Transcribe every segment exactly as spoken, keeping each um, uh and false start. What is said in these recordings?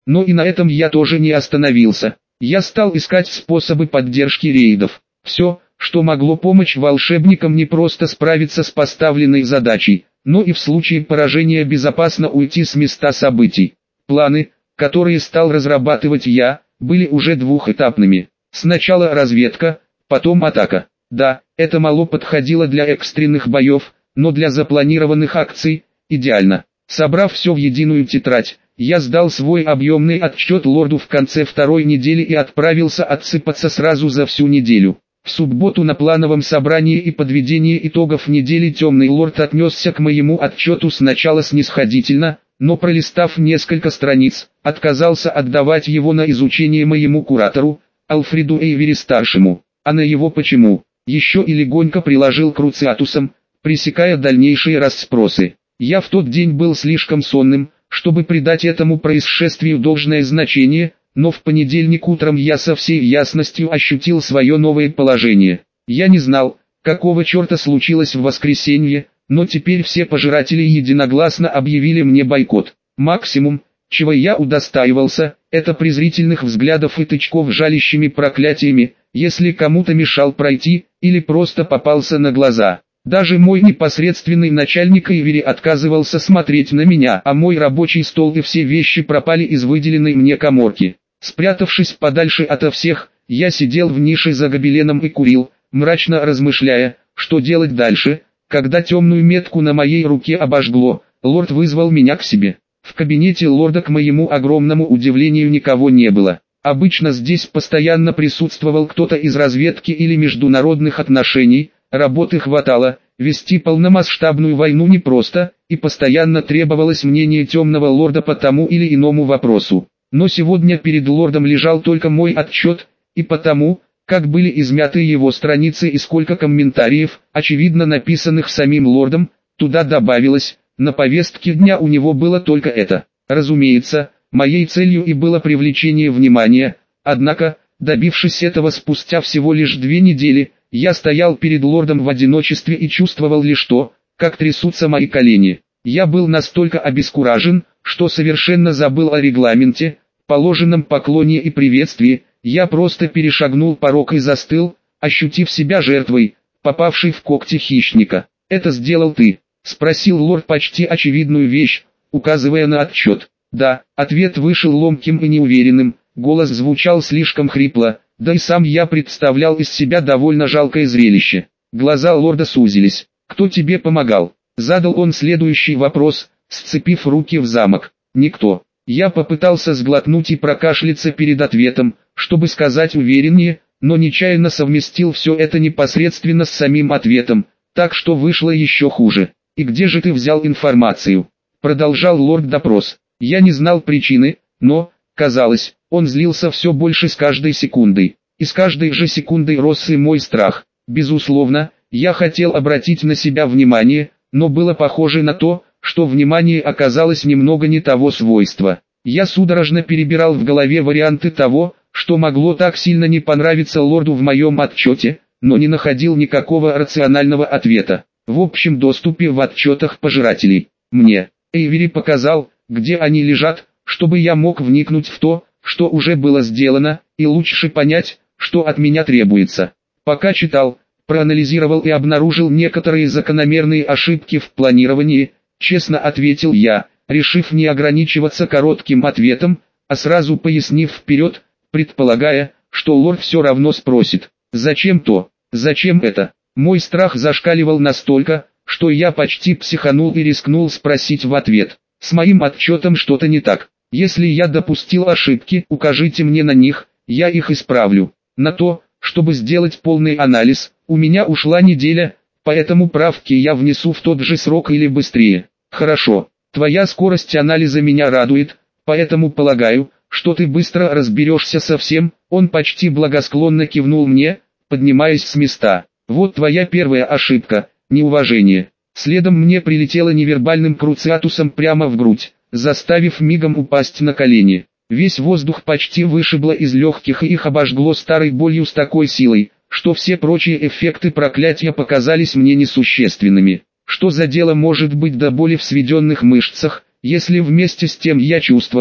Но и на этом я тоже не остановился. Я стал искать способы поддержки рейдов. Все, что могло помочь волшебникам не просто справиться с поставленной задачей, но и в случае поражения безопасно уйти с места событий. Планы, которые стал разрабатывать я, были уже двухэтапными. Сначала разведка, потом атака. Да, это мало подходило для экстренных боев, но для запланированных акций – идеально. Собрав все в единую тетрадь, я сдал свой объемный отчет лорду в конце второй недели и отправился отсыпаться сразу за всю неделю. В субботу на плановом собрании и подведении итогов недели темный лорд отнесся к моему отчету сначала снисходительно, но пролистав несколько страниц, отказался отдавать его на изучение моему куратору, Альфреду Эйвери-старшему. А на его почему, еще и легонько приложил к Круциатусам, пресекая дальнейшие расспросы. Я в тот день был слишком сонным, чтобы придать этому происшествию должное значение, но в понедельник утром я со всей ясностью ощутил свое новое положение. Я не знал, какого черта случилось в воскресенье, но теперь все пожиратели единогласно объявили мне бойкот. Максимум, чего я удостаивался, это презрительных взглядов и тычков жалящими проклятиями, если кому-то мешал пройти, или просто попался на глаза. Даже мой непосредственный начальник Эйвери отказывался смотреть на меня, а мой рабочий стол и все вещи пропали из выделенной мне каморки. Спрятавшись подальше ото всех, я сидел в нише за гобеленом и курил, мрачно размышляя, что делать дальше. Когда темную метку на моей руке обожгло, лорд вызвал меня к себе. В кабинете лорда, к моему огромному удивлению, никого не было. Обычно здесь постоянно присутствовал кто-то из разведки или международных отношений. Работы хватало, вести полномасштабную войну непросто, и постоянно требовалось мнение темного лорда по тому или иному вопросу. Но сегодня перед лордом лежал только мой отчет, и потому, как были измяты его страницы и сколько комментариев, очевидно написанных самим лордом, туда добавилось, на повестке дня у него было только это. Разумеется, моей целью и было привлечение внимания, однако, добившись этого спустя всего лишь две недели, я стоял перед лордом в одиночестве и чувствовал лишь то, как трясутся мои колени. Я был настолько обескуражен, что совершенно забыл о регламенте, положенном поклоне и приветствии. Я просто перешагнул порог и застыл, ощутив себя жертвой, попавшей в когти хищника. «Это сделал ты?» — спросил лорд почти очевидную вещь, указывая на отчет. «Да», ответ вышел ломким и неуверенным, голос звучал слишком хрипло, да и сам я представлял из себя довольно жалкое зрелище. Глаза лорда сузились. «Кто тебе помогал?» — задал он следующий вопрос, сцепив руки в замок. «Никто». Я попытался сглотнуть и прокашляться перед ответом, чтобы сказать увереннее, но нечаянно совместил все это непосредственно с самим ответом, так что вышло еще хуже. «И где же ты взял информацию?» — продолжал лорд допрос. Я не знал причины, но, казалось, он злился все больше с каждой секундой. И с каждой же секундой рос и мой страх. Безусловно, я хотел обратить на себя внимание, но было похоже на то, что внимание оказалось немного не того свойства. Я судорожно перебирал в голове варианты того, что могло так сильно не понравиться лорду в моем отчете, но не находил никакого рационального ответа. В общем доступе в отчетах пожирателей. Мне Эйвери показал, где они лежат, чтобы я мог вникнуть в то, что уже было сделано, и лучше понять, что от меня требуется. Пока читал, проанализировал и обнаружил некоторые закономерные ошибки в планировании, честно ответил я, решив не ограничиваться коротким ответом, а сразу пояснив вперед, предполагая, что лорд все равно спросит, зачем то, зачем это. Мой страх зашкаливал настолько, что я почти психанул и рискнул спросить в ответ. С моим отчетом что-то не так. Если я допустил ошибки, укажите мне на них, я их исправлю. На то, чтобы сделать полный анализ, у меня ушла неделя, поэтому правки я внесу в тот же срок или быстрее. Хорошо, твоя скорость анализа меня радует, поэтому полагаю, что ты быстро разберешься со всем. Он почти благосклонно кивнул мне, поднимаясь с места. Вот твоя первая ошибка, неуважение. Следом мне прилетело невербальным Круциатусом прямо в грудь, заставив мигом упасть на колени. Весь воздух почти вышибло из легких и их обожгло старой болью с такой силой, что все прочие эффекты проклятия показались мне несущественными. Что за дело может быть до боли в сведенных мышцах, если вместе с тем я чувствовал,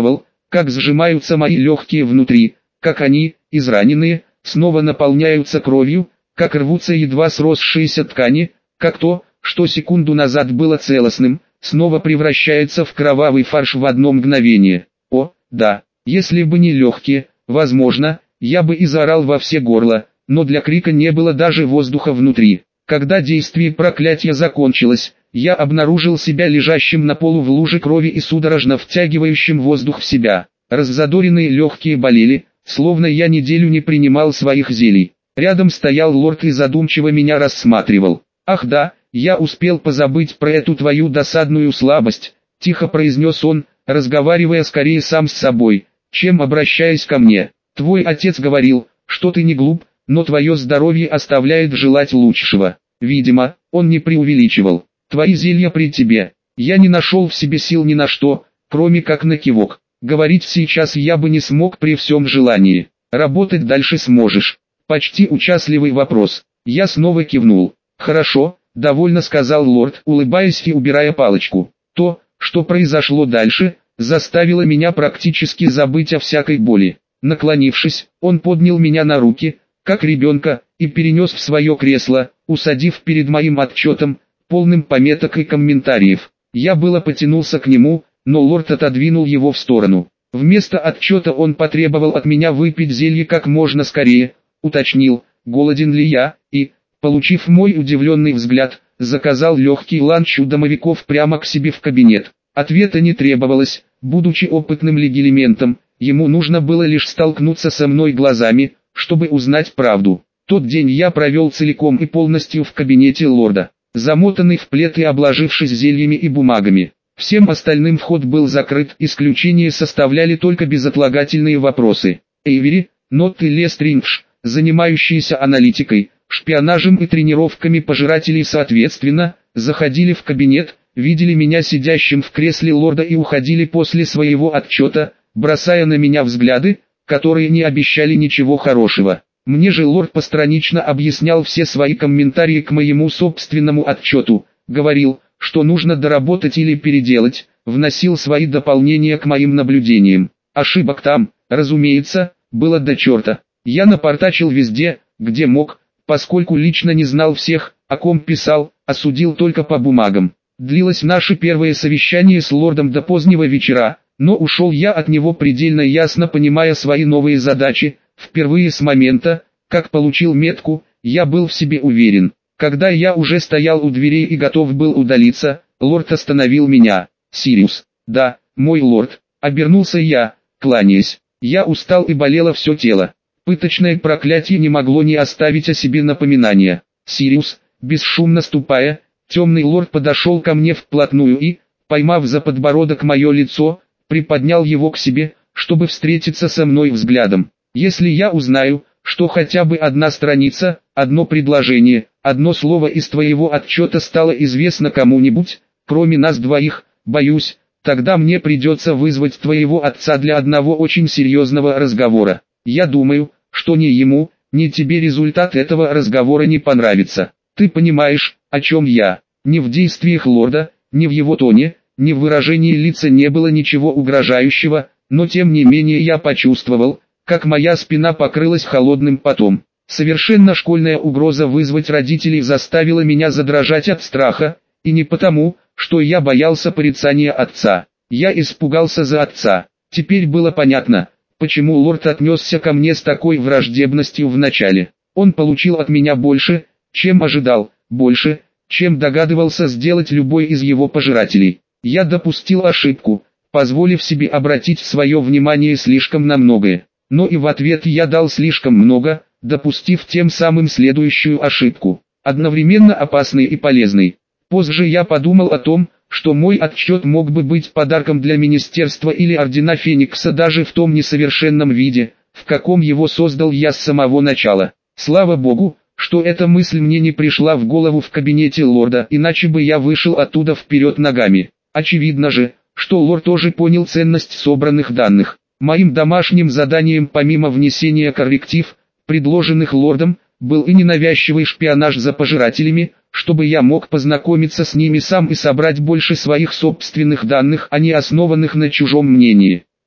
как сжимаются мои легкие внутри, как они, израненные, снова наполняются кровью, как рвутся едва сросшиеся ткани, как то, что секунду назад было целостным, снова превращается в кровавый фарш в одно мгновение. О, да, если бы не легкие, возможно, я бы и заорал во все горло, но для крика не было даже воздуха внутри. Когда действие проклятия закончилось, я обнаружил себя лежащим на полу в луже крови и судорожно втягивающим воздух в себя. Раззадоренные легкие болели, словно я неделю не принимал своих зелий. Рядом стоял лорд и задумчиво меня рассматривал. «Ах да, я успел позабыть про эту твою досадную слабость», — тихо произнес он, разговаривая скорее сам с собой, чем обращаясь ко мне. «Твой отец говорил, что ты не глуп, но твое здоровье оставляет желать лучшего». Видимо, он не преувеличивал. «Твои зелья при тебе». Я не нашел в себе сил ни на что, кроме как на кивок. Говорить сейчас я бы не смог при всем желании. Работать дальше сможешь. Почти участливый вопрос. Я снова кивнул. «Хорошо», — довольно сказал лорд, улыбаясь и убирая палочку. То, что произошло дальше, заставило меня практически забыть о всякой боли. Наклонившись, он поднял меня на руки, как ребенка, и перенес в свое кресло, усадив перед моим отчетом, полным пометок и комментариев. Я было потянулся к нему, но лорд отодвинул его в сторону. Вместо отчета он потребовал от меня выпить зелье как можно скорее, уточнил, голоден ли я, и, получив мой удивленный взгляд, заказал легкий ланч у домовиков прямо к себе в кабинет. Ответа не требовалось, будучи опытным легилиментом, ему нужно было лишь столкнуться со мной глазами, чтобы узнать правду. Тот день я провел целиком и полностью в кабинете лорда, замотанный в плед и обложившись зельями и бумагами. Всем остальным вход был закрыт, исключение составляли только безотлагательные вопросы. Эйвери, Нотт и Лестрингш, занимающиеся аналитикой, шпионажем и тренировками пожирателей соответственно, заходили в кабинет, видели меня сидящим в кресле лорда и уходили после своего отчета, бросая на меня взгляды, которые не обещали ничего хорошего. Мне же лорд постранично объяснял все свои комментарии к моему собственному отчету, говорил, что нужно доработать или переделать, вносил свои дополнения к моим наблюдениям. Ошибок там, разумеется, было до черта. Я напортачил везде, где мог, поскольку лично не знал всех, о ком писал, а судил только по бумагам. Длилось наше первое совещание с лордом до позднего вечера, но ушел я от него предельно ясно понимая свои новые задачи. Впервые с момента, как получил метку, я был в себе уверен. Когда я уже стоял у дверей и готов был удалиться, лорд остановил меня. «Сириус». «Да, мой лорд», — обернулся я, кланяясь. Я устал и болело все тело. Пыточное проклятие не могло не оставить о себе напоминания. «Сириус», бесшумно ступая, темный лорд подошел ко мне вплотную и, поймав за подбородок мое лицо, приподнял его к себе, чтобы встретиться со мной взглядом. «Если я узнаю, что хотя бы одна страница, одно предложение, одно слово из твоего отчета стало известно кому-нибудь, кроме нас двоих, боюсь, тогда мне придется вызвать твоего отца для одного очень серьезного разговора. Я думаю, что ни ему, ни тебе результат этого разговора не понравится. Ты понимаешь, о чем я?» Ни в действиях лорда, ни в его тоне, ни в выражении лица не было ничего угрожающего, но тем не менее я почувствовал, как моя спина покрылась холодным потом. Совершенно школьная угроза вызвать родителей заставила меня задрожать от страха, и не потому, что я боялся порицания отца. Я испугался за отца. Теперь было понятно, почему лорд отнесся ко мне с такой враждебностью в начале. Он получил от меня больше, чем ожидал, больше, чем догадывался сделать любой из его пожирателей. Я допустил ошибку, позволив себе обратить свое внимание слишком на многое. Но и в ответ я дал слишком много, допустив тем самым следующую ошибку, одновременно опасной и полезной. Позже я подумал о том, что мой отчет мог бы быть подарком для министерства или ордена Феникса даже в том несовершенном виде, в каком его создал я с самого начала. Слава богу, что эта мысль мне не пришла в голову в кабинете лорда, иначе бы я вышел оттуда вперед ногами. Очевидно же, что лорд тоже понял ценность собранных данных. Моим домашним заданием помимо внесения корректив, предложенных лордом, был и ненавязчивый шпионаж за пожирателями, чтобы я мог познакомиться с ними сам и собрать больше своих собственных данных, а не основанных на чужом мнении.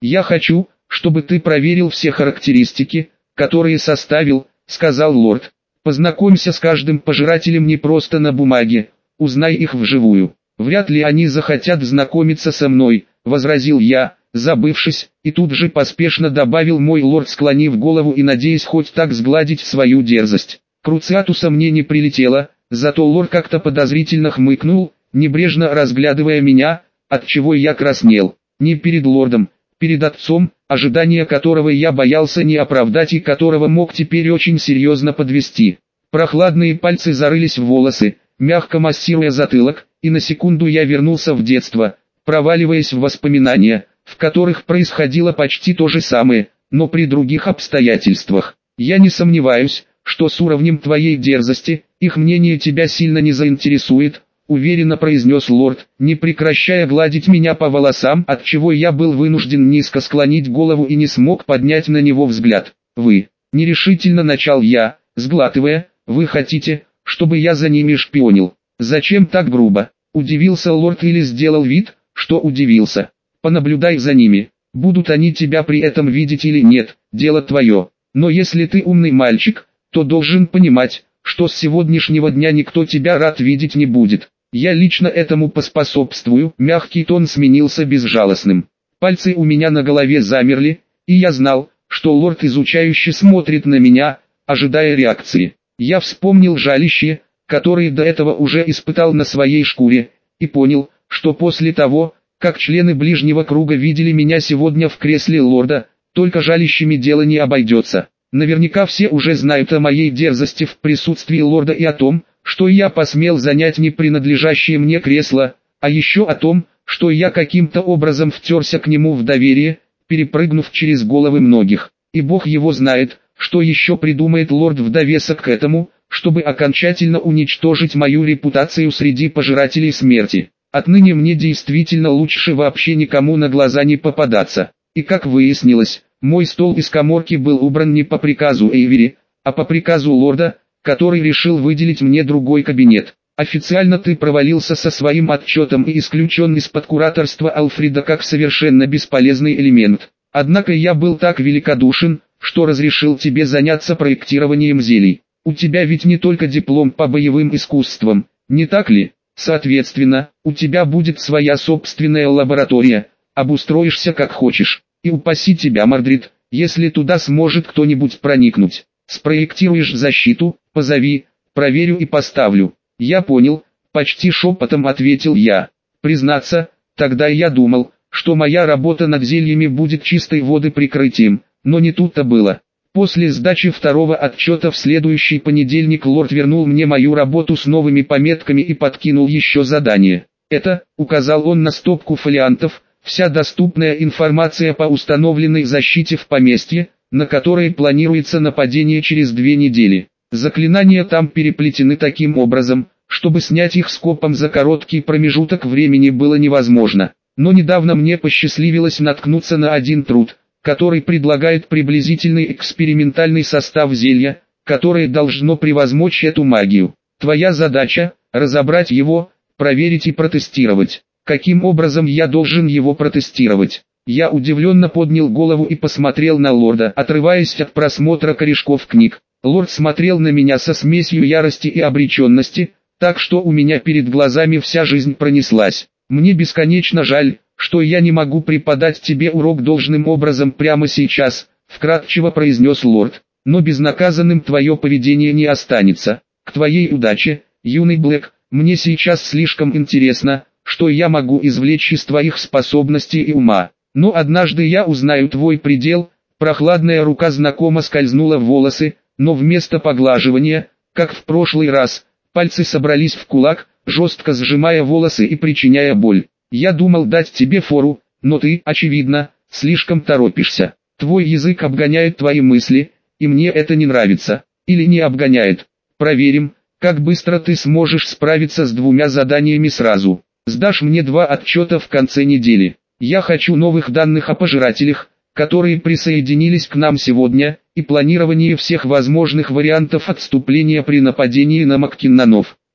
«Я хочу, чтобы ты проверил все характеристики, которые составил», — сказал лорд. «Познакомься с каждым пожирателем не просто на бумаге, узнай их вживую». «Вряд ли они захотят знакомиться со мной», — возразил я, забывшись, и тут же поспешно добавил мой лорд, склонив голову и надеясь хоть так сгладить свою дерзость. Круциатуса мне не прилетело, зато лорд как-то подозрительно хмыкнул, небрежно разглядывая меня, отчего я краснел. Не перед лордом, перед отцом, ожидания которого я боялся не оправдать и которого мог теперь очень серьезно подвести. Прохладные пальцы зарылись в волосы, мягко массируя затылок, и на секунду я вернулся в детство, проваливаясь в воспоминания, в которых происходило почти то же самое, но при других обстоятельствах. «Я не сомневаюсь, что с уровнем твоей дерзости, их мнение тебя сильно не заинтересует», — уверенно произнес лорд, не прекращая гладить меня по волосам, отчего я был вынужден низко склонить голову и не смог поднять на него взгляд. «Вы», — нерешительно начал я, сглатывая, «вы хотите, чтобы я за ними шпионил?» «Зачем так грубо?» — удивился лорд или сделал вид, что удивился. «Понаблюдай за ними, будут они тебя при этом видеть или нет, дело твое. Но если ты умный мальчик, то должен понимать, что с сегодняшнего дня никто тебя рад видеть не будет. Я лично этому поспособствую». Мягкий тон сменился безжалостным. Пальцы у меня на голове замерли, и я знал, что лорд изучающе смотрит на меня, ожидая реакции. Я вспомнил жалище, которые до этого уже испытал на своей шкуре, и понял, что после того, как члены ближнего круга видели меня сегодня в кресле лорда, только жалищами дело не обойдется. Наверняка все уже знают о моей дерзости в присутствии лорда и о том, что я посмел занять не принадлежащее мне кресло, а еще о том, что я каким-то образом втерся к нему в доверие, перепрыгнув через головы многих. И бог его знает, что еще придумает лорд в довесок к этому, чтобы окончательно уничтожить мою репутацию среди пожирателей смерти. Отныне мне действительно лучше вообще никому на глаза не попадаться. И как выяснилось, мой стол из каморки был убран не по приказу Эйвери, а по приказу лорда, который решил выделить мне другой кабинет. Официально ты провалился со своим отчетом и исключен из-под кураторства Алфреда как совершенно бесполезный элемент. Однако я был так великодушен, что разрешил тебе заняться проектированием зелий. У тебя ведь не только диплом по боевым искусствам, не так ли? Соответственно, у тебя будет своя собственная лаборатория, обустроишься как хочешь. И упаси тебя, Мордрид, если туда сможет кто-нибудь проникнуть. Спроектируешь защиту, позови, проверю и поставлю. Я понял, почти шепотом ответил я. Признаться, тогда я думал, что моя работа над зельями будет чистой воды прикрытием, но не тут-то было. После сдачи второго отчета в следующий понедельник лорд вернул мне мою работу с новыми пометками и подкинул еще задание. Это, указал он на стопку фолиантов, вся доступная информация по установленной защите в поместье, на которой планируется нападение через две недели. Заклинания там переплетены таким образом, чтобы снять их скопом за короткий промежуток времени было невозможно. Но недавно мне посчастливилось наткнуться на один труд, который предлагает приблизительный экспериментальный состав зелья, которое должно превозмочь эту магию. Твоя задача – разобрать его, проверить и протестировать. Каким образом я должен его протестировать? Я удивленно поднял голову и посмотрел на лорда, отрываясь от просмотра корешков книг. Лорд смотрел на меня со смесью ярости и обреченности, так что у меня перед глазами вся жизнь пронеслась. Мне бесконечно жаль, что я не могу преподать тебе урок должным образом прямо сейчас, вкратчиво произнес лорд, но безнаказанным твое поведение не останется. К твоей удаче, юный Блэк, мне сейчас слишком интересно, что я могу извлечь из твоих способностей и ума. Но однажды я узнаю твой предел. Прохладная рука знакомо скользнула в волосы, но вместо поглаживания, как в прошлый раз, пальцы собрались в кулак, жестко сжимая волосы и причиняя боль. Я думал дать тебе фору, но ты, очевидно, слишком торопишься. Твой язык обгоняет твои мысли, и мне это не нравится. Или не обгоняет. Проверим, как быстро ты сможешь справиться с двумя заданиями сразу. Сдашь мне два отчета в конце недели. Я хочу новых данных о пожирателях, которые присоединились к нам сегодня, и планирование всех возможных вариантов отступления при нападении на Маккиннонов.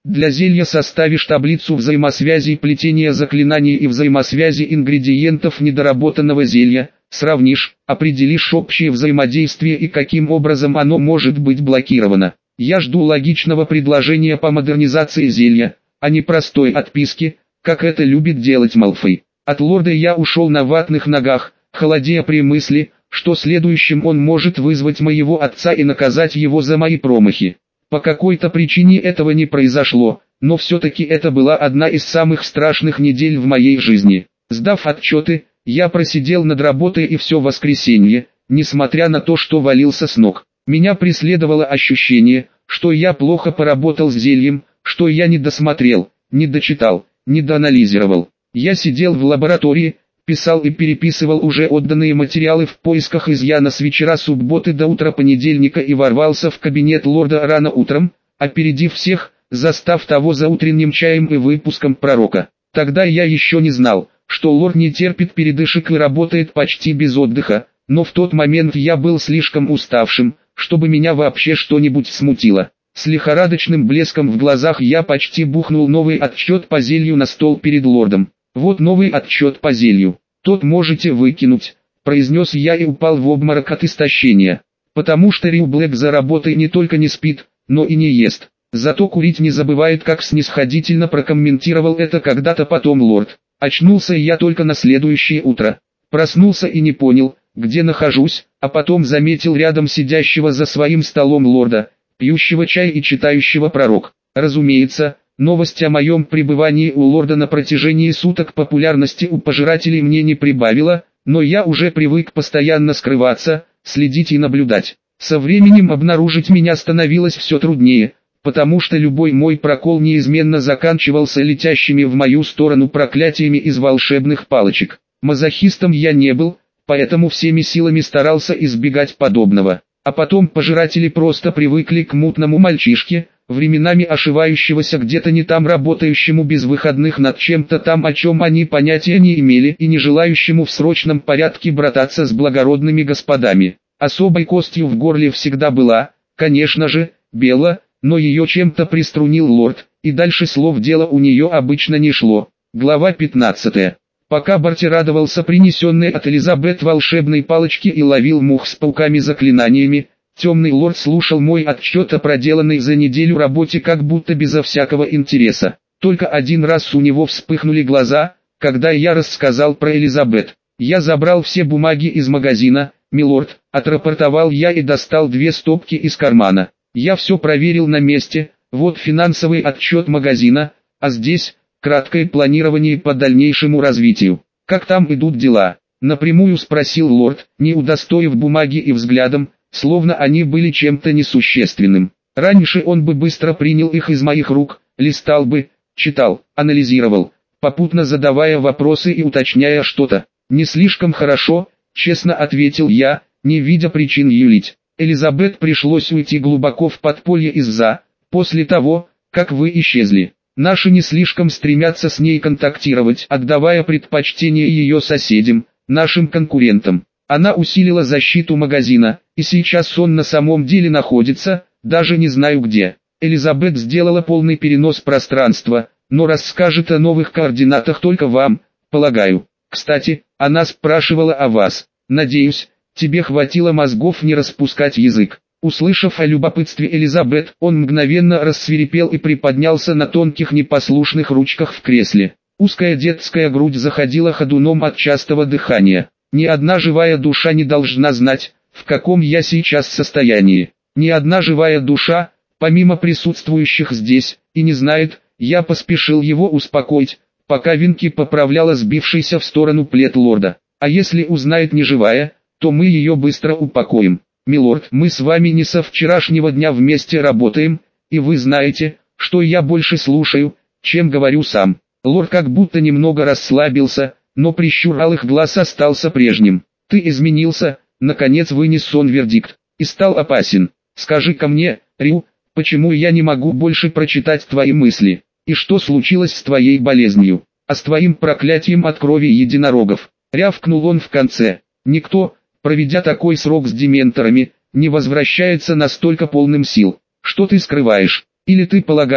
Для зелья составишь таблицу взаимосвязей плетения заклинаний и взаимосвязи ингредиентов недоработанного зелья, сравнишь, определишь общее взаимодействие и каким образом оно может быть блокировано. Я жду логичного предложения по модернизации зелья, а не простой отписки, как это любит делать Малфой. От лорда я ушел на ватных ногах, холодея при мысли, что следующим он может вызвать моего отца и наказать его за мои промахи. По какой-то причине этого не произошло, но все-таки это была одна из самых страшных недель в моей жизни. Сдав отчеты, я просидел над работой и все воскресенье, несмотря на то, что валился с ног. Меня преследовало ощущение, что я плохо поработал с зельем, что я не досмотрел, не дочитал, не доанализировал. Я сидел в лаборатории, писал и переписывал уже отданные материалы в поисках изъяна с вечера субботы до утра понедельника и ворвался в кабинет лорда рано утром, опередив всех, застав того за утренним чаем и выпуском пророка. Тогда я еще не знал, что лорд не терпит передышек и работает почти без отдыха, но в тот момент я был слишком уставшим, чтобы меня вообще что-нибудь смутило. С лихорадочным блеском в глазах я почти бухнул новый отчет по зелью на стол перед лордом. «Вот новый отчет по зелью. Тот можете выкинуть», — произнес я и упал в обморок от истощения. Потому что Рю Блэк за работой не только не спит, но и не ест. Зато курить не забывает, как снисходительно прокомментировал это когда-то потом лорд. Очнулся я только на следующее утро. Проснулся и не понял, где нахожусь, а потом заметил рядом сидящего за своим столом лорда, пьющего чай и читающего пророк. Разумеется, новость о моем пребывании у лорда на протяжении суток популярности у пожирателей мне не прибавила, но я уже привык постоянно скрываться, следить и наблюдать. Со временем обнаружить меня становилось все труднее, потому что любой мой прокол неизменно заканчивался летящими в мою сторону проклятиями из волшебных палочек. Мазохистом я не был, поэтому всеми силами старался избегать подобного. А потом пожиратели просто привыкли к мутному мальчишке, временами ошивающегося где-то не там работающему без выходных над чем-то там, о чем они понятия не имели, и не желающему в срочном порядке брататься с благородными господами. Особой костью в горле всегда была, конечно же, Белла, но ее чем-то приструнил лорд, и дальше слов дело у нее обычно не шло. Глава пятнадцатая. Пока Барти радовался принесенной от Элизабет волшебной палочке и ловил мух с пауками-заклинаниями, темный лорд слушал мой отчет о проделанной за неделю работе как будто безо всякого интереса. Только один раз у него вспыхнули глаза, когда я рассказал про Элизабет. «Я забрал все бумаги из магазина, милорд», — отрапортовал я и достал две стопки из кармана. «Я все проверил на месте, вот финансовый отчет магазина, а здесь краткое планирование по дальнейшему развитию. Как там идут дела?» — напрямую спросил лорд, не удостоив бумаги и взглядом, словно они были чем-то несущественным. Раньше он бы быстро принял их из моих рук, листал бы, читал, анализировал, попутно задавая вопросы и уточняя что-то. «Не слишком хорошо», — честно ответил я, не видя причин юлить. «Элизабет пришлось уйти глубоко в подполье из-за, после того, как вы исчезли. Наши не слишком стремятся с ней контактировать, отдавая предпочтение ее соседям, нашим конкурентам. Она усилила защиту магазина, и сейчас он на самом деле находится, даже не знаю где. Элизабет сделала полный перенос пространства, но расскажет о новых координатах только вам, полагаю. Кстати, она спрашивала о вас. Надеюсь, тебе хватило мозгов не распускать язык». Услышав о любопытстве Элизабет, он мгновенно рассвирепел и приподнялся на тонких непослушных ручках в кресле. Узкая детская грудь заходила ходуном от частого дыхания. «Ни одна живая душа не должна знать, в каком я сейчас состоянии. Ни одна живая душа, помимо присутствующих здесь, и не знает», я поспешил его успокоить, пока Винки поправляла сбившийся в сторону плед лорда. «А если узнает неживая, то мы ее быстро упокоим. Милорд, мы с вами не со вчерашнего дня вместе работаем, и вы знаете, что я больше слушаю, чем говорю сам». Лорд как будто немного расслабился, но прищур алых глаз остался прежним. «Ты изменился», — наконец вынес он вердикт, — «и стал опасен. Скажи-ка мне, Рю, почему я не могу больше прочитать твои мысли? И что случилось с твоей болезнью? А с твоим проклятием от крови единорогов?» Рявкнул он в конце. «Никто, проведя такой срок с дементорами, не возвращается настолько полным сил. Что ты скрываешь? Или ты полагаешь,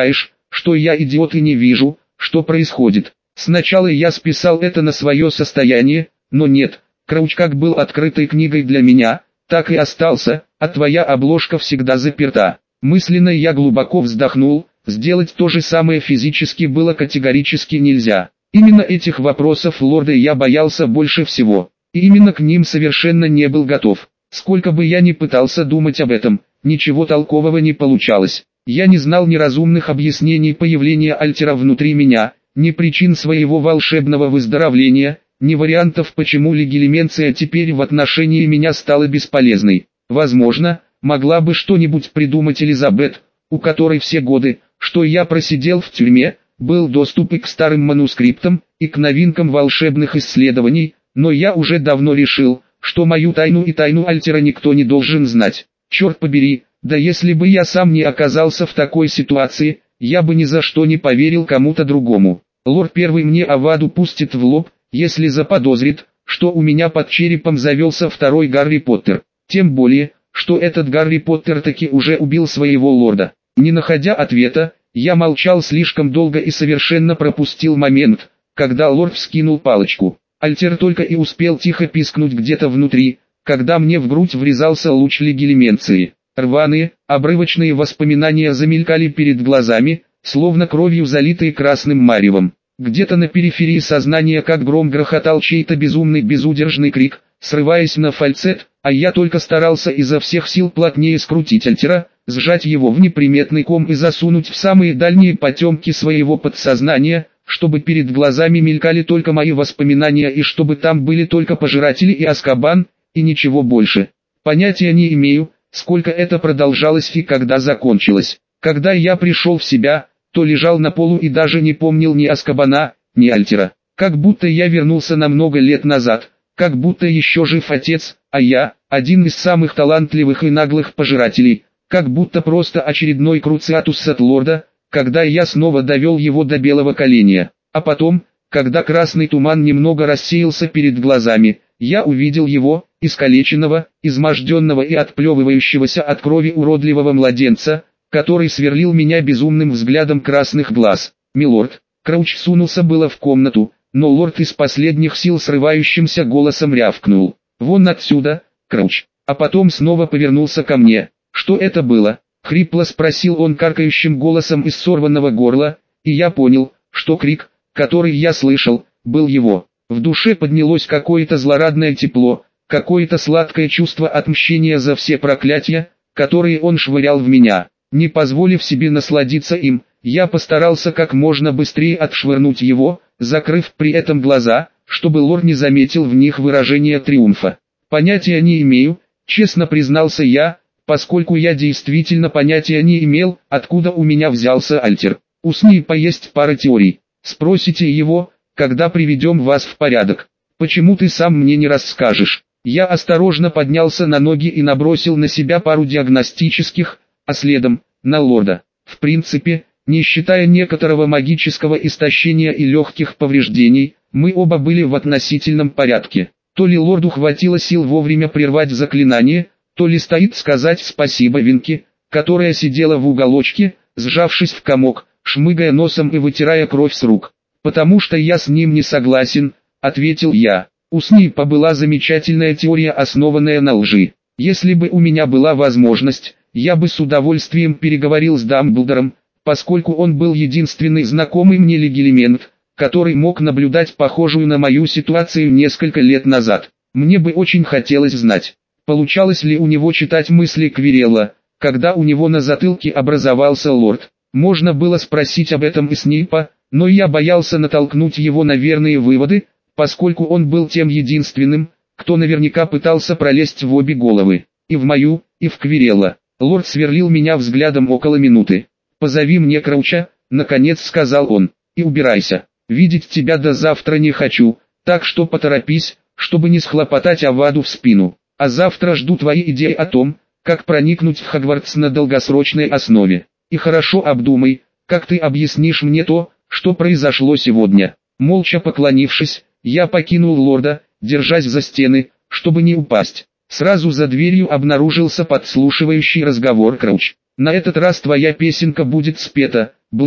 что я идиот и не вижу, что происходит. Сначала я списал это на свое состояние, но нет, Крауч как был открытой книгой для меня, так и остался, а твоя обложка всегда заперта. Мысленно я глубоко вздохнул, сделать то же самое физически было категорически нельзя. Именно этих вопросов лорда я боялся больше всего, и именно к ним совершенно не был готов. Сколько бы я ни пытался думать об этом, ничего толкового не получалось. Я не знал ни разумных объяснений появления альтера внутри меня, ни причин своего волшебного выздоровления, ни вариантов, почему легилименция теперь в отношении меня стала бесполезной. Возможно, могла бы что-нибудь придумать Элизабет, у которой все годы, что я просидел в тюрьме, был доступ и к старым манускриптам, и к новинкам волшебных исследований, но я уже давно решил, что мою тайну и тайну альтера никто не должен знать. Черт побери, да если бы я сам не оказался в такой ситуации, я бы ни за что не поверил кому-то другому. Лорд Первый мне Аваду пустит в лоб, если заподозрит, что у меня под черепом завелся второй Гарри Поттер. Тем более, что этот Гарри Поттер таки уже убил своего лорда. Не находя ответа, я молчал слишком долго и совершенно пропустил момент, когда лорд вскинул палочку. Альтер только и успел тихо пискнуть где-то внутри, когда мне в грудь врезался луч легилименции. Рваные, обрывочные воспоминания замелькали перед глазами, словно кровью залитые красным маревом. Где-то на периферии сознания как гром грохотал чей-то безумный безудержный крик, срываясь на фальцет, а я только старался изо всех сил плотнее скрутить альтера, сжать его в неприметный ком и засунуть в самые дальние потемки своего подсознания, чтобы перед глазами мелькали только мои воспоминания и чтобы там были только пожиратели и Азкабан, и ничего больше. Понятия не имею, сколько это продолжалось и когда закончилось. Когда я пришел в себя, то лежал на полу и даже не помнил ни Азкабана, ни альтера. Как будто я вернулся на много лет назад, как будто еще жив отец, а я, один из самых талантливых и наглых пожирателей, как будто просто очередной круциатус от лорда, когда я снова довел его до белого коленя. А потом, когда красный туман немного рассеялся перед глазами, я увидел его, искалеченного, изможденного и отплевывающегося от крови уродливого младенца, который сверлил меня безумным взглядом красных глаз. «Милорд!» Крауч сунулся было в комнату, но лорд из последних сил срывающимся голосом рявкнул: «Вон отсюда, Крауч!» А потом снова повернулся ко мне. «Что это было?» — хрипло спросил он каркающим голосом из сорванного горла, и я понял, что крик, который я слышал, был его. В душе поднялось какое-то злорадное тепло, какое-то сладкое чувство отмщения за все проклятия, которые он швырял в меня. Не позволив себе насладиться им, я постарался как можно быстрее отшвырнуть его, закрыв при этом глаза, чтобы лорд не заметил в них выражения триумфа. «Понятия не имею», — честно признался я, поскольку я действительно понятия не имел, откуда у меня взялся альтер. У Снейпа есть пара теорий. Спросите его, когда приведем вас в порядок. Почему ты сам мне не расскажешь?» Я осторожно поднялся на ноги и набросил на себя пару диагностических, а следом, на лорда. В принципе, не считая некоторого магического истощения и легких повреждений, мы оба были в относительном порядке. То ли лорду хватило сил вовремя прервать заклинание, то ли стоит сказать спасибо Винке, которая сидела в уголочке, сжавшись в комок, шмыгая носом и вытирая кровь с рук. «Потому что я с ним не согласен», — ответил я. «У Снейпа была замечательная теория, основанная на лжи. Если бы у меня была возможность, я бы с удовольствием переговорил с Дамблдором, поскольку он был единственный знакомый мне легилимент, который мог наблюдать похожую на мою ситуацию несколько лет назад. Мне бы очень хотелось знать, получалось ли у него читать мысли Квирелла, когда у него на затылке образовался лорд. Можно было спросить об этом и Снейпа, но я боялся натолкнуть его на верные выводы, поскольку он был тем единственным, кто наверняка пытался пролезть в обе головы, и в мою, и в Квирелла. Лорд сверлил меня взглядом около минуты. «Позови мне Крауча», — наконец сказал он, — «и убирайся. Видеть тебя до завтра не хочу, так что поторопись, чтобы не схлопотать Аваду в спину. А завтра жду твои идеи о том, как проникнуть в Хогвартс на долгосрочной основе. И хорошо обдумай, как ты объяснишь мне то, что произошло сегодня». Молча поклонившись, я покинул лорда, держась за стены, чтобы не упасть. Сразу за дверью обнаружился подслушивающий разговор Крауч. «На этот раз твоя песенка будет спета, Блэк»,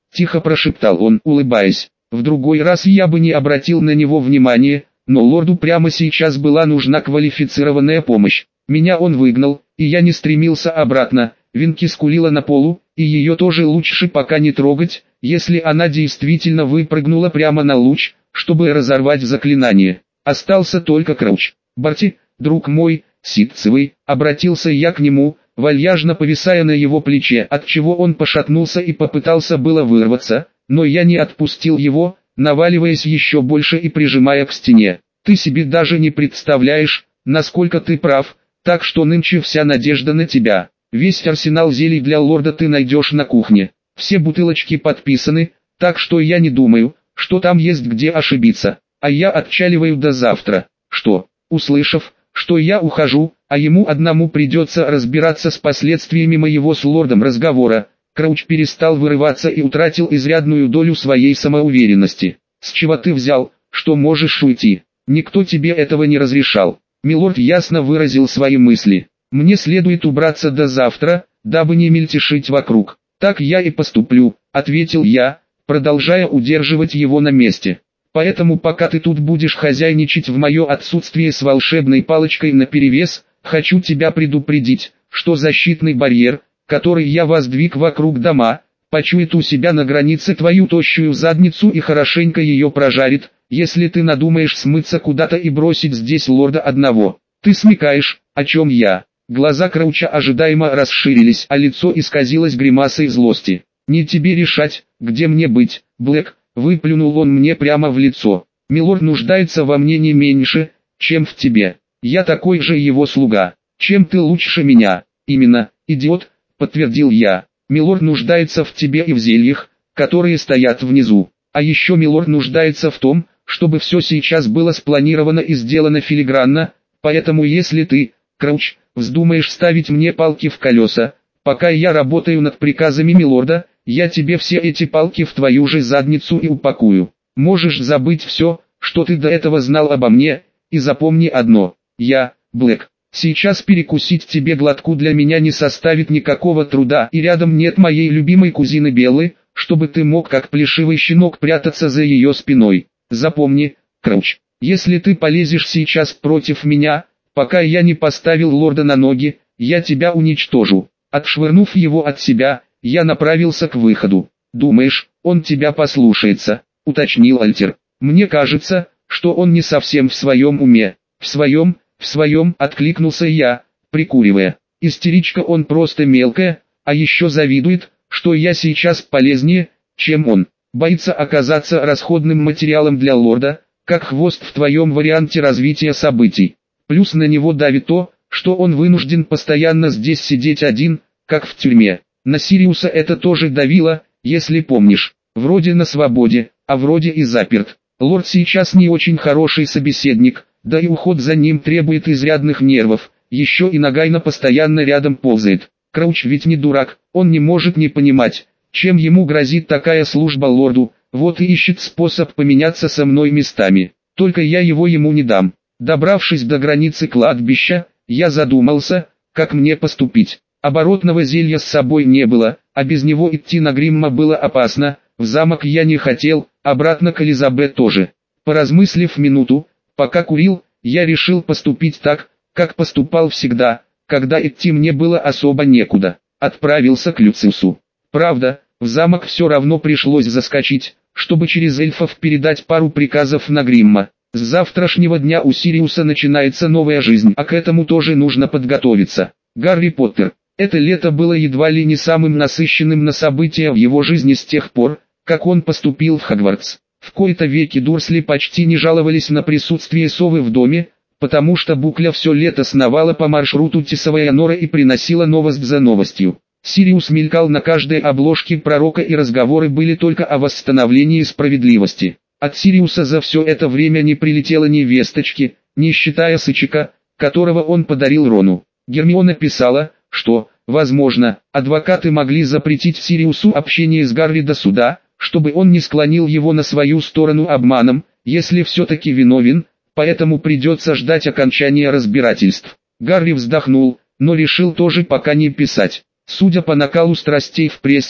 тихо прошептал он, улыбаясь. В другой раз я бы не обратил на него внимания, но лорду прямо сейчас была нужна квалифицированная помощь. Меня он выгнал, и я не стремился обратно. Винки скулила на полу, и ее тоже лучше пока не трогать, если она действительно выпрыгнула прямо на луч, чтобы разорвать заклинание. Остался только Крауч. «Барти, друг мой, ситцевый», обратился я к нему, вальяжно повисая на его плече, отчего он пошатнулся и попытался было вырваться, но я не отпустил его, наваливаясь еще больше и прижимая к стене. «Ты себе даже не представляешь, насколько ты прав, так что нынче вся надежда на тебя. Весь арсенал зелий для лорда ты найдешь на кухне. Все бутылочки подписаны, так что я не думаю, что там есть где ошибиться. А я отчаливаю до завтра». Что, услышав, что я ухожу, а ему одному придется разбираться с последствиями моего с лордом разговора, Крауч перестал вырываться и утратил изрядную долю своей самоуверенности. «С чего ты взял, что можешь уйти? Никто тебе этого не разрешал». Милорд ясно выразил свои мысли. «Мне следует убраться до завтра, дабы не мельтешить вокруг». «Так я и поступлю», — ответил я, продолжая удерживать его на месте. «Поэтому пока ты тут будешь хозяйничать в мое отсутствие с волшебной палочкой наперевес, хочу тебя предупредить, что защитный барьер, который я воздвиг вокруг дома, почует у себя на границе твою тощую задницу и хорошенько ее прожарит, если ты надумаешь смыться куда-то и бросить здесь лорда одного. Ты смекаешь, о чем я?» Глаза Крауча ожидаемо расширились, а лицо исказилось гримасой злости. «Не тебе решать, где мне быть, Блэк», — выплюнул он мне прямо в лицо. «Милорд нуждается во мне не меньше, чем в тебе. Я такой же его слуга. Чем ты лучше меня?» «Именно, идиот», — подтвердил я. «Милорд нуждается в тебе и в зельях, которые стоят внизу. А еще милорд нуждается в том, чтобы все сейчас было спланировано и сделано филигранно, поэтому если ты, Крауч, вздумаешь ставить мне палки в колеса, пока я работаю над приказами милорда, я тебе все эти палки в твою же задницу и упакую. Можешь забыть все, что ты до этого знал обо мне, и запомни одно, я, Блэк, сейчас перекусить тебе глотку для меня не составит никакого труда, и рядом нет моей любимой кузины Беллы, чтобы ты мог как плешивый щенок прятаться за ее спиной. Запомни, Крауч, если ты полезешь сейчас против меня, пока я не поставил лорда на ноги, я тебя уничтожу». Отшвырнув его от себя, я направился к выходу. «Думаешь, он тебя послушается?» — уточнил Альтер. «Мне кажется, что он не совсем в своем уме». «В своем, в своем», — откликнулся я, прикуривая. «Истеричка он просто мелкая, а еще завидует, что я сейчас полезнее, чем он. Боится оказаться расходным материалом для лорда, как хвост в твоем варианте развития событий. Плюс на него давит то, что он вынужден постоянно здесь сидеть один, как в тюрьме. На Сириуса это тоже давило, если помнишь. Вроде на свободе, а вроде и заперт. Лорд сейчас не очень хороший собеседник, да и уход за ним требует изрядных нервов, еще и нагайно постоянно рядом ползает. Крауч ведь не дурак, он не может не понимать, чем ему грозит такая служба лорду, вот и ищет способ поменяться со мной местами. Только я его ему не дам». Добравшись до границы кладбища, я задумался, как мне поступить. Оборотного зелья с собой не было, а без него идти на Гримма было опасно, в замок я не хотел, обратно к Элизабет тоже. Поразмыслив минуту, пока курил, я решил поступить так, как поступал всегда, когда идти мне было особо некуда. Отправился к Люциусу. Правда, в замок все равно пришлось заскочить, чтобы через эльфов передать пару приказов на Гримма. С завтрашнего дня у Сириуса начинается новая жизнь, а к этому тоже нужно подготовиться. Гарри Поттер. Это лето было едва ли не самым насыщенным на события в его жизни с тех пор, как он поступил в Хогвартс. В кои-то веки Дурсли почти не жаловались на присутствие совы в доме, потому что Букля все лето сновала по маршруту Тесовая Нора и приносила новость за новостью. Сириус мелькал на каждой обложке пророка, и разговоры были только о восстановлении справедливости. От Сириуса за все это время не прилетело ни весточки, не считая сычка, которого он подарил Рону. Гермиона писала, что, возможно, адвокаты могли запретить Сириусу общение с Гарри до суда, чтобы он не склонил его на свою сторону обманом, если все-таки виновен, поэтому придется ждать окончания разбирательств. Гарри вздохнул, но решил тоже пока не писать. Судя по накалу страстей в прессе,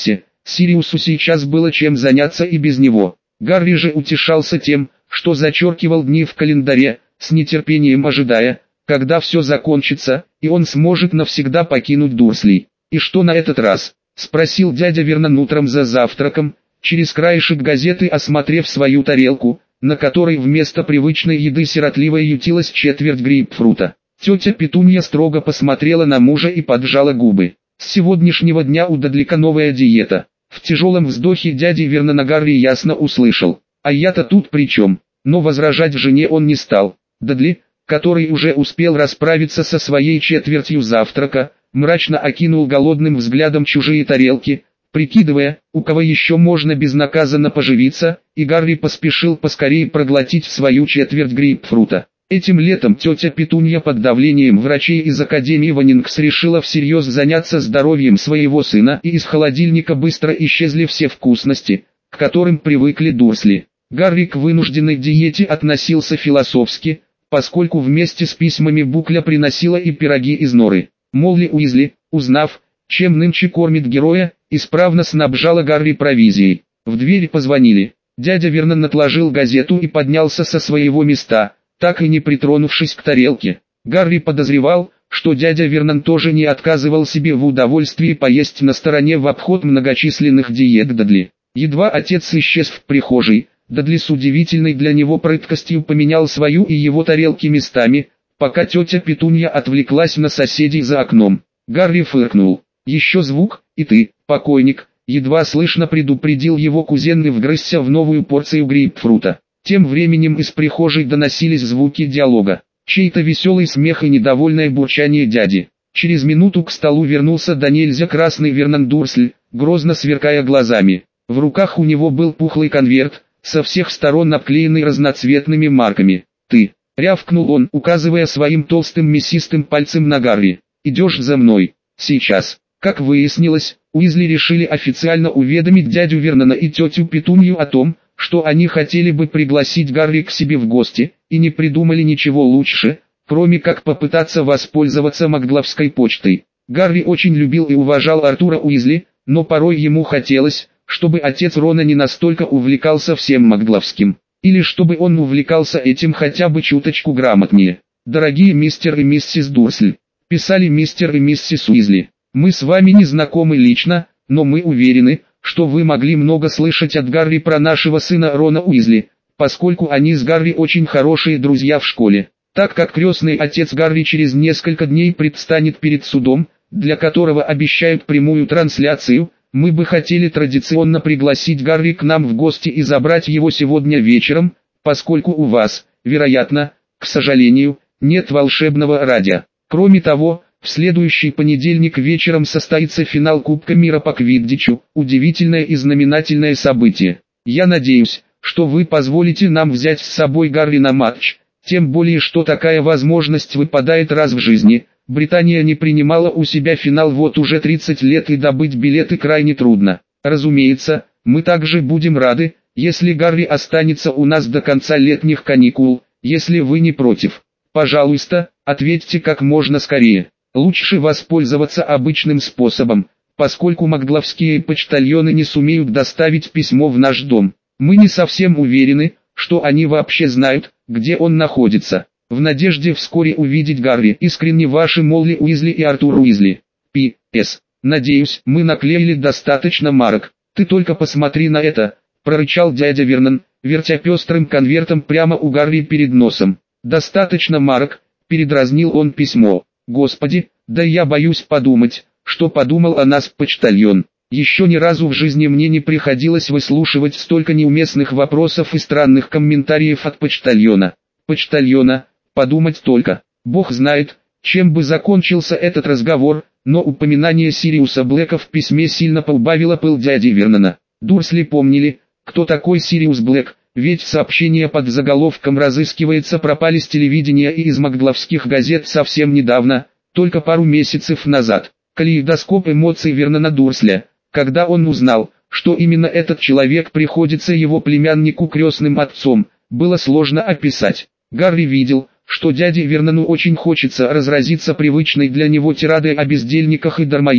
Сириусу сейчас было чем заняться и без него. Гарри же утешался тем, что зачеркивал дни в календаре, с нетерпением ожидая, когда все закончится, и он сможет навсегда покинуть Дурсли. «И что на этот раз?» — спросил дядя Вернон утром за завтраком, через краешек газеты осмотрев свою тарелку, на которой вместо привычной еды сиротливо ютилась четверть грейпфрута. Тетя Петунья строго посмотрела на мужа и поджала губы. С сегодняшнего дня у Дадлика новая диета. В тяжелом вздохе дяди Вернона Гарри ясно услышал: «А я-то тут при чем?» Но возражать жене он не стал. Дадли, который уже успел расправиться со своей четвертью завтрака, мрачно окинул голодным взглядом чужие тарелки, прикидывая, у кого еще можно безнаказанно поживиться, и Гарри поспешил поскорее проглотить свою четверть грейпфрута. Этим летом тетя Петунья под давлением врачей из Академии Ванингс решила всерьез заняться здоровьем своего сына, и из холодильника быстро исчезли все вкусности, к которым привыкли Дурсли. Гарри к вынужденной диете относился философски, поскольку вместе с письмами Букля приносила и пироги из норы. Молли Уизли, узнав, чем нынче кормит героя, исправно снабжала Гарри провизией. В дверь позвонили. Дядя Вернон отложил газету и поднялся со своего места, так и не притронувшись к тарелке. Гарри подозревал, что дядя Вернон тоже не отказывал себе в удовольствии поесть на стороне в обход многочисленных диет Дадли. Едва отец исчез в прихожей, Дадли с удивительной для него прыткостью поменял свою и его тарелки местами, пока тетя Петунья отвлеклась на соседей за окном. Гарри фыркнул. «Еще звук, и ты, покойник», едва слышно предупредил его кузен и вгрызся в новую порцию грейпфрута. Тем временем из прихожей доносились звуки диалога. Чей-то веселый смех и недовольное бурчание дяди. Через минуту к столу вернулся до нельзя красный Вернон Дурсль, грозно сверкая глазами. В руках у него был пухлый конверт, со всех сторон обклеенный разноцветными марками. «Ты!» — рявкнул он, указывая своим толстым мясистым пальцем на Гарри. «Идешь за мной. Сейчас». Как выяснилось, Уизли решили официально уведомить дядю Вернона и тетю Петунью о том, что они хотели бы пригласить Гарри к себе в гости, и не придумали ничего лучше, кроме как попытаться воспользоваться Макгловской почтой. Гарри очень любил и уважал Артура Уизли, но порой ему хотелось, чтобы отец Рона не настолько увлекался всем Макгловским, или чтобы он увлекался этим хотя бы чуточку грамотнее. «Дорогие мистер и миссис Дурсль», — писали мистер и миссис Уизли, — «мы с вами не знакомы лично, но мы уверены, что вы могли много слышать от Гарри про нашего сына Рона Уизли, поскольку они с Гарри очень хорошие друзья в школе. Так как крестный отец Гарри через несколько дней предстанет перед судом, для которого обещают прямую трансляцию, мы бы хотели традиционно пригласить Гарри к нам в гости и забрать его сегодня вечером, поскольку у вас, вероятно, к сожалению, нет волшебного радио. Кроме того, в следующий понедельник вечером состоится финал Кубка мира по квиддичу, удивительное и знаменательное событие. Я надеюсь, что вы позволите нам взять с собой Гарри на матч, тем более что такая возможность выпадает раз в жизни. Британия не принимала у себя финал вот уже тридцать лет и добыть билеты крайне трудно. Разумеется, мы также будем рады, если Гарри останется у нас до конца летних каникул, если вы не против. Пожалуйста, ответьте как можно скорее. Лучше воспользоваться обычным способом, поскольку макгловские почтальоны не сумеют доставить письмо в наш дом. Мы не совсем уверены, что они вообще знают, где он находится. В надежде вскоре увидеть Гарри, искренне ваши Молли Уизли и Артур Уизли. Пи С. Надеюсь, мы наклеили достаточно марок. Ты только посмотри на это, прорычал дядя Вернон, вертя пестрым конвертом прямо у Гарри перед носом. Достаточно марок, передразнил он письмо. Господи, да я боюсь подумать, что подумал о нас почтальон. Еще ни разу в жизни мне не приходилось выслушивать столько неуместных вопросов и странных комментариев от почтальона. Почтальона, подумать только. Бог знает, чем бы закончился этот разговор, но упоминание Сириуса Блэка в письме сильно поубавило пыл дяди Вернона. Дурсли помнили, кто такой Сириус Блэк, ведь сообщение под заголовком «Разыскивается» пропали с телевидения и из макгловских газет совсем недавно, только пару месяцев назад. Калейдоскоп эмоций Вернона Дурсля, когда он узнал, что именно этот человек приходится его племяннику крестным отцом, было сложно описать. Гарри видел, что дяде Вернону очень хочется разразиться привычной для него тирадой о бездельниках и дармоедах,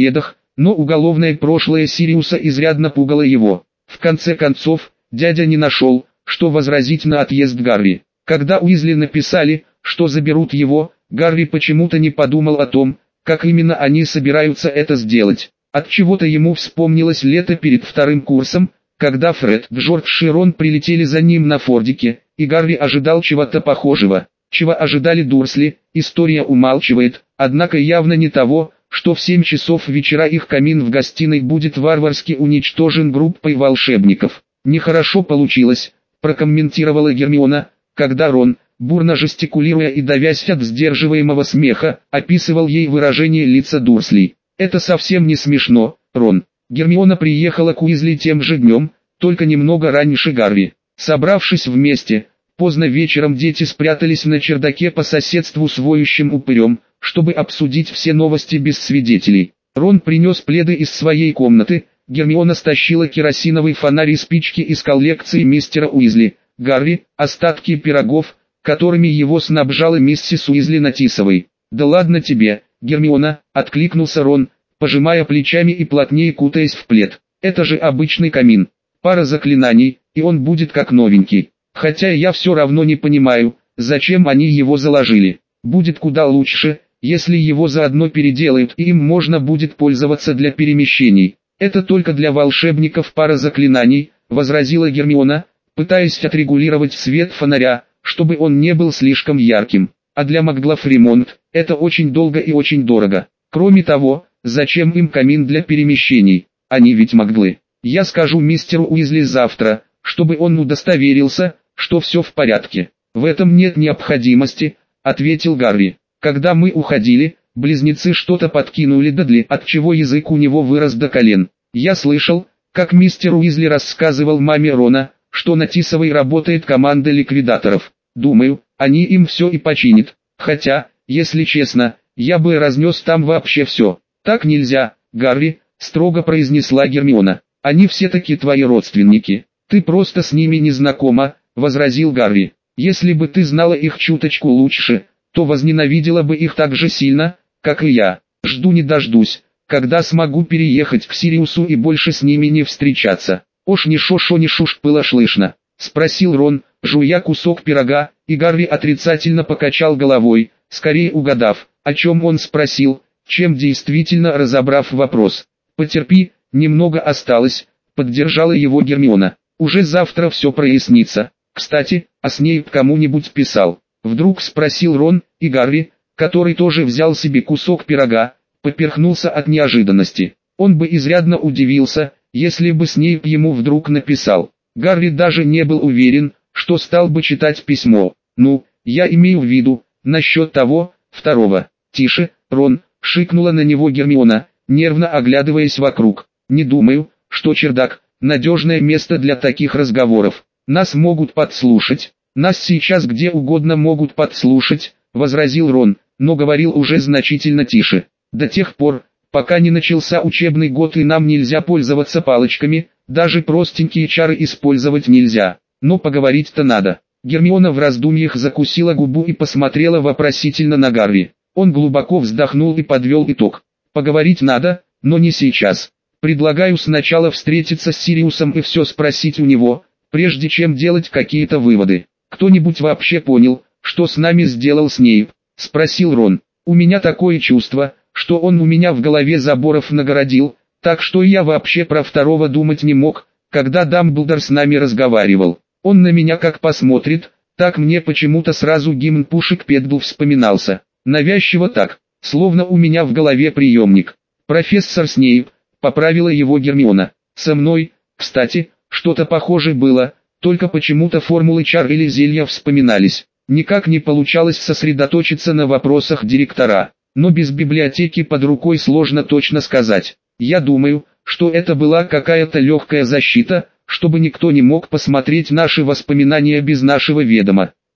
но уголовное прошлое Сириуса изрядно пугало его. В конце концов, дядя не нашел, что возразить на отъезд Гарри. Когда Уизли написали, что заберут его, Гарри почему-то не подумал о том, как именно они собираются это сделать. Отчего-то ему вспомнилось лето перед вторым курсом, когда Фред, Джордж и Рон прилетели за ним на Фордике, и Гарри ожидал чего-то похожего. Чего ожидали Дурсли, история умалчивает, однако явно не того, что в семь часов вечера их камин в гостиной будет варварски уничтожен группой волшебников. «Нехорошо получилось», – прокомментировала Гермиона, когда Рон, бурно жестикулируя и давясь от сдерживаемого смеха, описывал ей выражение лица Дурслей. «Это совсем не смешно, Рон». Гермиона приехала к Уизли тем же днем, только немного раньше Гарри. Собравшись вместе, поздно вечером дети спрятались на чердаке по соседству с воющим упырем, чтобы обсудить все новости без свидетелей. Рон принес пледы из своей комнаты, Гермиона стащила керосиновый фонарь и спички из коллекции мистера Уизли, Гарри – остатки пирогов, которыми его снабжала миссис Уизли на Тисовой. «Да ладно тебе, Гермиона», – откликнулся Рон, пожимая плечами и плотнее кутаясь в плед. «Это же обычный камин. Пара заклинаний, и он будет как новенький. Хотя я все равно не понимаю, зачем они его заложили. Будет куда лучше, если его заодно переделают и им можно будет пользоваться для перемещений». «Это только для волшебников пара заклинаний», – возразила Гермиона, пытаясь отрегулировать свет фонаря, чтобы он не был слишком ярким. «А для маглов ремонт – это очень долго и очень дорого. Кроме того, зачем им камин для перемещений? Они ведь маглы. Я скажу мистеру Уизли завтра, чтобы он удостоверился, что все в порядке». «В этом нет необходимости», – ответил Гарри. «Когда мы уходили, близнецы что-то подкинули Дадли, отчего язык у него вырос до колен. Я слышал, как мистер Уизли рассказывал маме Рона, что на Тисовой работает команда ликвидаторов. Думаю, они им все и починят. Хотя, если честно, я бы разнес там вообще все». «Так нельзя, Гарри», – строго произнесла Гермиона. «Они все-таки твои родственники. Ты просто с ними не знакома», – возразил Гарри. «Если бы ты знала их чуточку лучше, то возненавидела бы их так же сильно, как и я. Жду не дождусь, когда смогу переехать к Сириусу и больше с ними не встречаться». «Ош не шо-шо не шуш было слышно?» – спросил Рон, жуя кусок пирога, и Гарри отрицательно покачал головой, скорее угадав, о чем он спросил, чем действительно разобрав вопрос. «Потерпи, немного осталось», – поддержала его Гермиона. «Уже завтра все прояснится. Кстати, а Снейп кому-нибудь писал?» Вдруг спросил Рон, и Гарри, который тоже взял себе кусок пирога, поперхнулся от неожиданности. Он бы изрядно удивился, если бы Снейп ему вдруг написал. Гарри даже не был уверен, что стал бы читать письмо. «Ну, я имею в виду, насчет того, второго». «Тише, Рон», — шикнула на него Гермиона, нервно оглядываясь вокруг. «Не думаю, что чердак — надежное место для таких разговоров. Нас могут подслушать». «Нас сейчас где угодно могут подслушать», — возразил Рон, но говорил уже значительно тише. «До тех пор, пока не начался учебный год и нам нельзя пользоваться палочками, даже простенькие чары использовать нельзя. Но поговорить-то надо». Гермиона в раздумьях закусила губу и посмотрела вопросительно на Гарри. Он глубоко вздохнул и подвел итог. «Поговорить надо, но не сейчас. Предлагаю сначала встретиться с Сириусом и все спросить у него, прежде чем делать какие-то выводы». «Кто-нибудь вообще понял, что с нами сделал Снейп?» – спросил Рон. «У меня такое чувство, что он у меня в голове заборов нагородил, так что я вообще про второго думать не мог, когда Дамблдор с нами разговаривал. Он на меня как посмотрит, так мне почему-то сразу гимн Пушек Педгл вспоминался. Навязчиво так, словно у меня в голове приемник. Профессор Снейп», – поправила его Гермиона. «Со мной, кстати, что-то похожее было». Только почему-то формулы чар или зелья вспоминались. Никак не получалось сосредоточиться на вопросах директора. Но без библиотеки под рукой сложно точно сказать. Я думаю, что это была какая-то легкая защита, чтобы никто не мог посмотреть наши воспоминания без нашего ведома.